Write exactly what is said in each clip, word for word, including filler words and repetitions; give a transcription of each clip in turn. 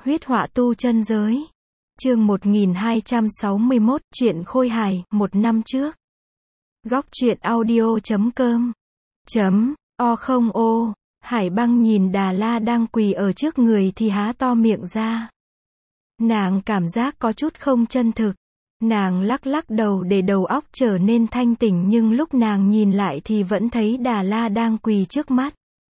Huyết họa tu chân giới. Chương một nghìn hai trăm sáu mươi mốt, truyện Khôi hài, một năm trước. Góc truyện audio chấm com. Chấm, o không ô, Hải Băng nhìn Đà La đang quỳ ở trước người thì há to miệng ra. Nàng cảm giác có chút không chân thực. Nàng lắc lắc đầu để đầu óc trở nên thanh tỉnh, nhưng lúc nàng nhìn lại thì vẫn thấy Đà La đang quỳ trước mắt.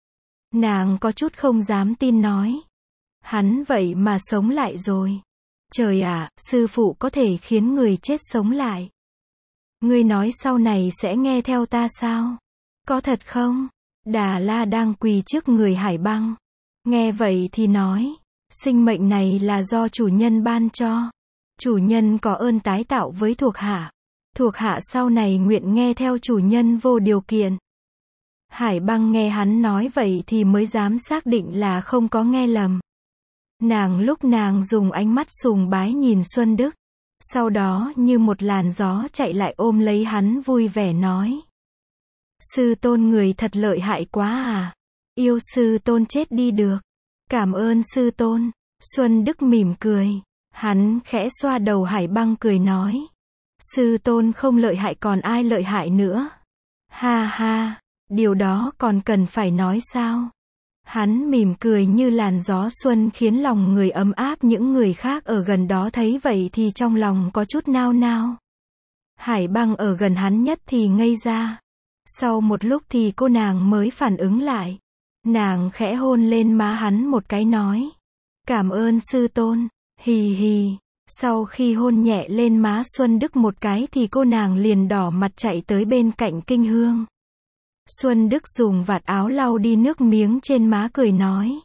Nàng có chút không dám tin nói. Hắn vậy mà sống lại rồi. Trời ạ, sư phụ có thể khiến người chết sống lại. Ngươi nói sau này sẽ nghe theo ta sao? Có thật không? Đà La đang quỳ trước người Hải Băng. Nghe vậy thì nói, sinh mệnh này là do chủ nhân ban cho. Chủ nhân có ơn tái tạo với thuộc hạ. Thuộc hạ sau này nguyện nghe theo chủ nhân vô điều kiện. Hải Băng nghe hắn nói vậy thì mới dám xác định là không có nghe lầm. Nàng lúc nàng dùng ánh mắt sùng bái nhìn Xuân Đức. Sau đó như một làn gió chạy lại ôm lấy hắn vui vẻ nói. Sư tôn người thật lợi hại quá à. Yêu sư tôn chết đi được. Cảm ơn sư tôn. Xuân Đức mỉm cười. Hắn khẽ xoa đầu Hải Băng cười nói. Sư tôn không lợi hại còn ai lợi hại nữa. Ha ha, điều đó còn cần phải nói sao? Hắn mỉm cười như làn gió xuân khiến lòng người ấm áp. Những người khác ở gần đó thấy vậy thì trong lòng có chút nao nao. Hải Băng ở gần hắn nhất thì ngây ra. Sau một lúc thì cô nàng mới phản ứng lại. Nàng khẽ hôn lên má hắn một cái nói. Cảm ơn sư tôn. Hì hì. Sau khi hôn nhẹ lên má Xuân Đức một cái thì cô nàng liền đỏ mặt chạy tới bên cạnh Kinh Hương. Xuân Đức dùng vạt áo lau đi nước miếng trên má cười nói.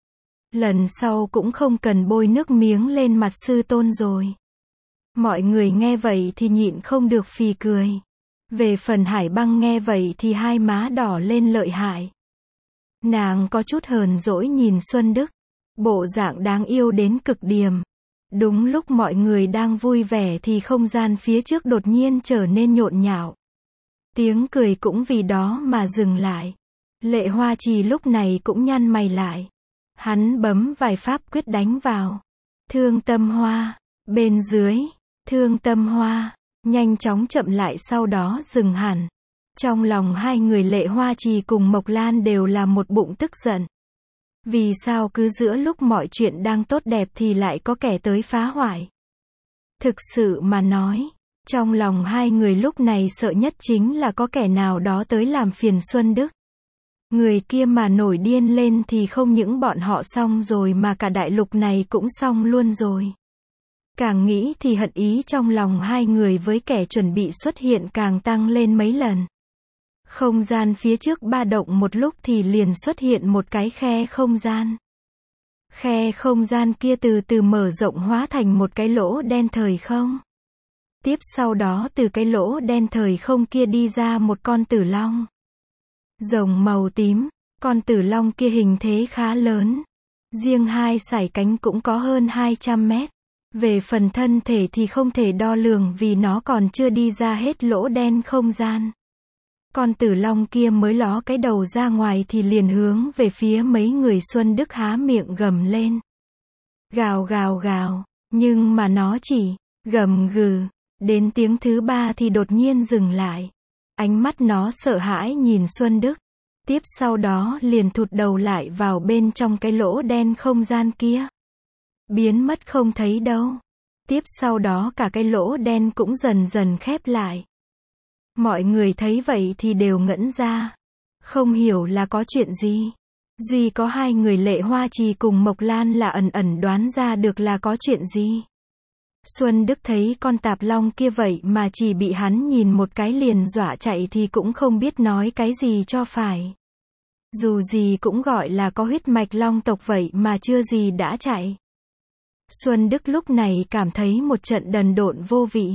Lần sau cũng không cần bôi nước miếng lên mặt sư tôn rồi. Mọi người nghe vậy thì nhịn không được phì cười. Về phần Hải Băng nghe vậy thì hai má đỏ lên lợi hại. Nàng có chút hờn dỗi nhìn Xuân Đức. Bộ dạng đáng yêu đến cực điểm. Đúng lúc mọi người đang vui vẻ thì không gian phía trước đột nhiên trở nên nhộn nhạo. Tiếng cười cũng vì đó mà dừng lại. Lệ Hoa Trì lúc này cũng nhăn mày lại. Hắn bấm vài pháp quyết đánh vào. Thương Tâm Hoa. Bên dưới. Thương Tâm Hoa. Nhanh chóng chậm lại sau đó dừng hẳn. Trong lòng hai người Lệ Hoa Trì cùng Mộc Lan đều là một bụng tức giận. Vì sao cứ giữa lúc mọi chuyện đang tốt đẹp thì lại có kẻ tới phá hoại? Thực sự mà nói, trong lòng hai người lúc này sợ nhất chính là có kẻ nào đó tới làm phiền Xuân Đức. Người kia mà nổi điên lên thì không những bọn họ xong rồi mà cả đại lục này cũng xong luôn rồi. Càng nghĩ thì hận ý trong lòng hai người với kẻ chuẩn bị xuất hiện càng tăng lên mấy lần. Không gian phía trước ba động một lúc thì liền xuất hiện một cái khe không gian. Khe không gian kia từ từ mở rộng hóa thành một cái lỗ đen thời không. Tiếp sau đó từ cái lỗ đen thời không kia đi ra một con tử long. Rồng màu tím, con tử long kia hình thế khá lớn. Riêng hai sải cánh cũng có hơn hai trăm mét. Về phần thân thể thì không thể đo lường vì nó còn chưa đi ra hết lỗ đen không gian. Con tử long kia mới ló cái đầu ra ngoài thì liền hướng về phía mấy người Xuân Đức há miệng gầm lên. Gào gào gào, nhưng mà nó chỉ gầm gừ, đến tiếng thứ ba thì đột nhiên dừng lại. Ánh mắt nó sợ hãi nhìn Xuân Đức. Tiếp sau đó liền thụt đầu lại vào bên trong cái lỗ đen không gian kia. Biến mất không thấy đâu. Tiếp sau đó cả cái lỗ đen cũng dần dần khép lại. Mọi người thấy vậy thì đều ngẩn ra. Không hiểu là có chuyện gì. Duy có hai người Lệ Hoa Trì cùng Mộc Lan là ẩn ẩn đoán ra được là có chuyện gì. Xuân Đức thấy con tạp long kia vậy mà chỉ bị hắn nhìn một cái liền dọa chạy thì cũng không biết nói cái gì cho phải. Dù gì cũng gọi là có huyết mạch long tộc vậy mà chưa gì đã chạy. Xuân Đức lúc này cảm thấy một trận đần độn vô vị.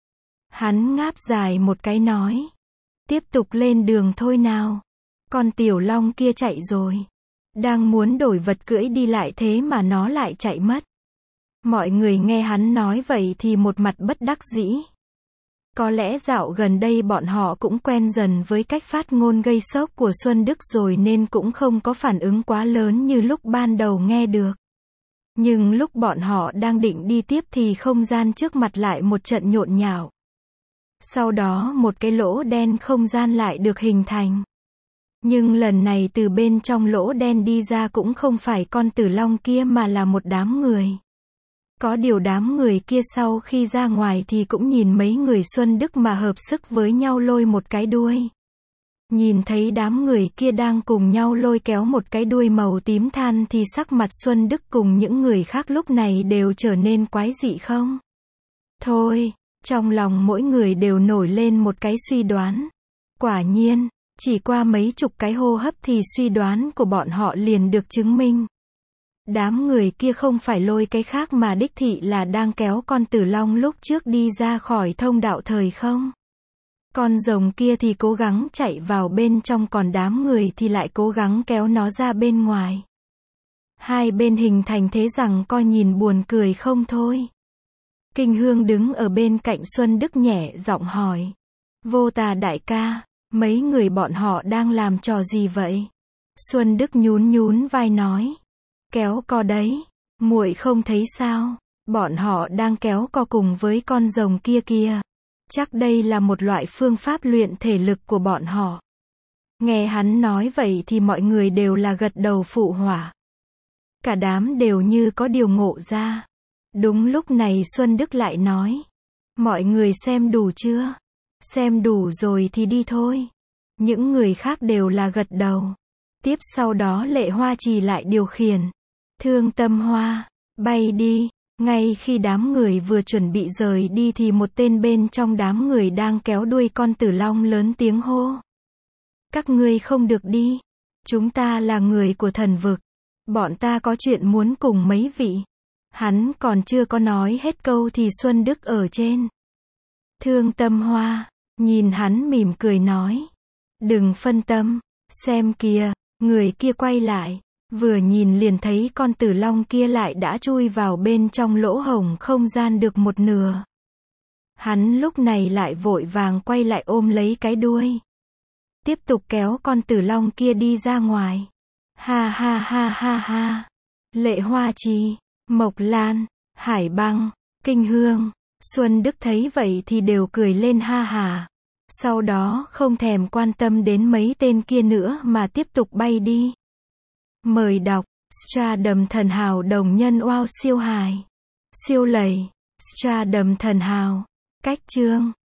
Hắn ngáp dài một cái nói. Tiếp tục lên đường thôi nào. Con tiểu long kia chạy rồi. Đang muốn đổi vật cưỡi đi lại thế mà nó lại chạy mất. Mọi người nghe hắn nói vậy thì một mặt bất đắc dĩ. Có lẽ dạo gần đây bọn họ cũng quen dần với cách phát ngôn gây sốc của Xuân Đức rồi nên cũng không có phản ứng quá lớn như lúc ban đầu nghe được. Nhưng lúc bọn họ đang định đi tiếp thì không gian trước mặt lại một trận nhộn nhạo. Sau đó một cái lỗ đen không gian lại được hình thành. Nhưng lần này từ bên trong lỗ đen đi ra cũng không phải con tử long kia mà là một đám người. Có điều đám người kia sau khi ra ngoài thì cũng nhìn mấy người Xuân Đức mà hợp sức với nhau lôi một cái đuôi. Nhìn thấy đám người kia đang cùng nhau lôi kéo một cái đuôi màu tím than thì sắc mặt Xuân Đức cùng những người khác lúc này đều trở nên quái dị không? Thôi, trong lòng mỗi người đều nổi lên một cái suy đoán. Quả nhiên, chỉ qua mấy chục cái hô hấp thì suy đoán của bọn họ liền được chứng minh. Đám người kia không phải lôi cái khác mà đích thị là đang kéo con tử long lúc trước đi ra khỏi thông đạo thời không. Con rồng kia thì cố gắng chạy vào bên trong còn đám người thì lại cố gắng kéo nó ra bên ngoài. Hai bên hình thành thế rằng coi nhìn buồn cười không thôi. Kinh Hương đứng ở bên cạnh Xuân Đức nhẹ giọng hỏi. Vô Tà đại ca, mấy người bọn họ đang làm trò gì vậy? Xuân Đức nhún nhún vai nói. Kéo co đấy, muội không thấy sao? Bọn họ đang kéo co cùng với con rồng kia kia. Chắc đây là một loại phương pháp luyện thể lực của bọn họ. Nghe hắn nói vậy thì mọi người đều là gật đầu phụ họa. Cả đám đều như có điều ngộ ra. Đúng lúc này Xuân Đức lại nói. Mọi người xem đủ chưa? Xem đủ rồi thì đi thôi. Những người khác đều là gật đầu. Tiếp sau đó Lệ Hoa Trì lại điều khiển. Thương Tâm Hoa, bay đi. Ngay khi đám người vừa chuẩn bị rời đi thì một tên bên trong đám người đang kéo đuôi con tử long lớn tiếng hô. Các ngươi không được đi. Chúng ta là người của thần vực. Bọn ta có chuyện muốn cùng mấy vị. Hắn còn chưa có nói hết câu thì Xuân Đức ở trên. Thương Tâm Hoa, nhìn hắn mỉm cười nói. Đừng phân tâm, xem kìa, người kia quay lại. Vừa nhìn liền thấy con tử long kia lại đã chui vào bên trong lỗ hổng không gian được một nửa. Hắn lúc này lại vội vàng quay lại ôm lấy cái đuôi. Tiếp tục kéo con tử long kia đi ra ngoài. Ha ha ha ha ha. Lệ Hoa Trì, Mộc Lan, Hải Băng, Kinh Hương, Xuân Đức thấy vậy thì đều cười lên ha hà. Sau đó không thèm quan tâm đến mấy tên kia nữa mà tiếp tục bay đi. Mời đọc, Stardom Thần Hào đồng nhân wow siêu hài. Siêu lầy, Stardom Thần Hào. Cách chương